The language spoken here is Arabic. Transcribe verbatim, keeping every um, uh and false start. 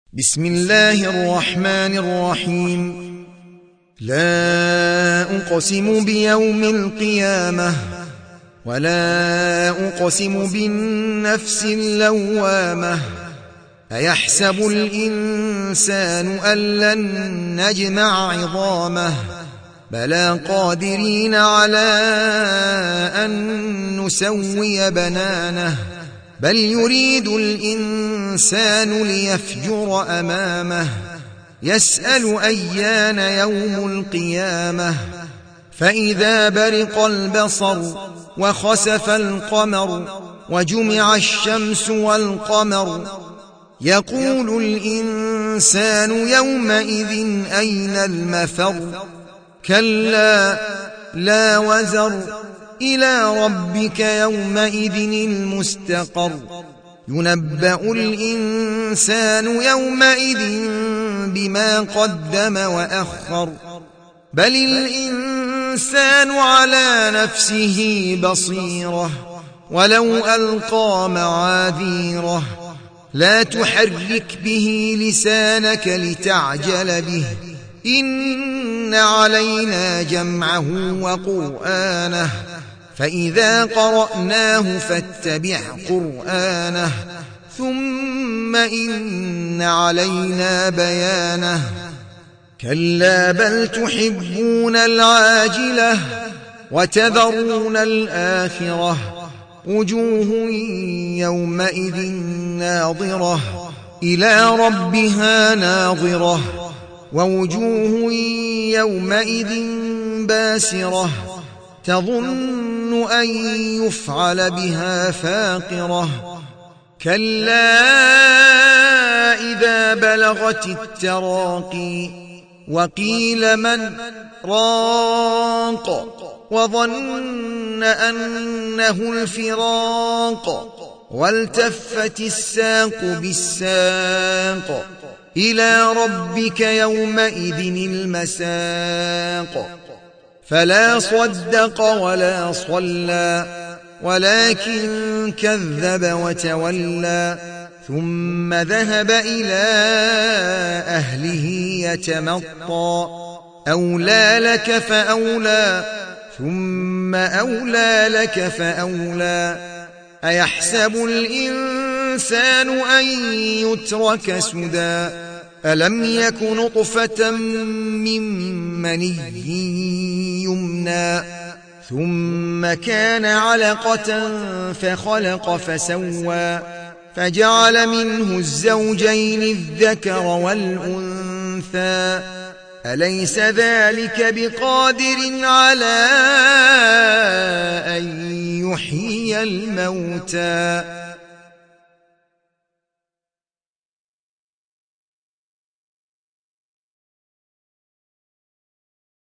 بسم الله الرحمن الرحيم. لا أقسم بيوم القيامة ولا أقسم بالنفس اللوامة أيحسب الإنسان أن لن نجمع عظامه بلى قادرين على أن نسوي بنانه بل يريد الإنسان ليفجر أمامه يسأل أيان يوم القيامة فإذا برق البصر وخسف القمر وجمع الشمس والقمر يقول الإنسان يومئذ أين المفر كلا لا وزر إلى ربك يومئذ المستقر ينبأ الإنسان يومئذ بما قدم وأخر بل الإنسان على نفسه بصيرة ولو ألقى معاذيره لا تحرك به لسانك لتعجل به إن علينا جمعه وقرآنه فإذا قرأناه فاتبع قرآنه ثم إن علينا بيانه كلا بل تحبون العاجلة وتذرون الآخرة وجوه يومئذ ناظرة إلى ربها ناظرة ووجوه يومئذ باسرة تظن أن يفعل بها فاقرة كلا إذا بلغت التراقي وقيل من راق وظن أنه الفراق والتفت الساق بالساق إلى ربك يومئذ المساق فلا صدق ولا صلى ولكن كذب وتولى ثم ذهب إلى أهله يتمطى أولى لك فأولى ثم أولى لك فأولى أيحسب الإنسان أن يترك سدى ألم يك نطفة من مني يمنى ثم كان علقة فخلق فسوى فجعل منه الزوجين الذكر والأنثى أليس ذلك بقادر على أن يحيي الموتى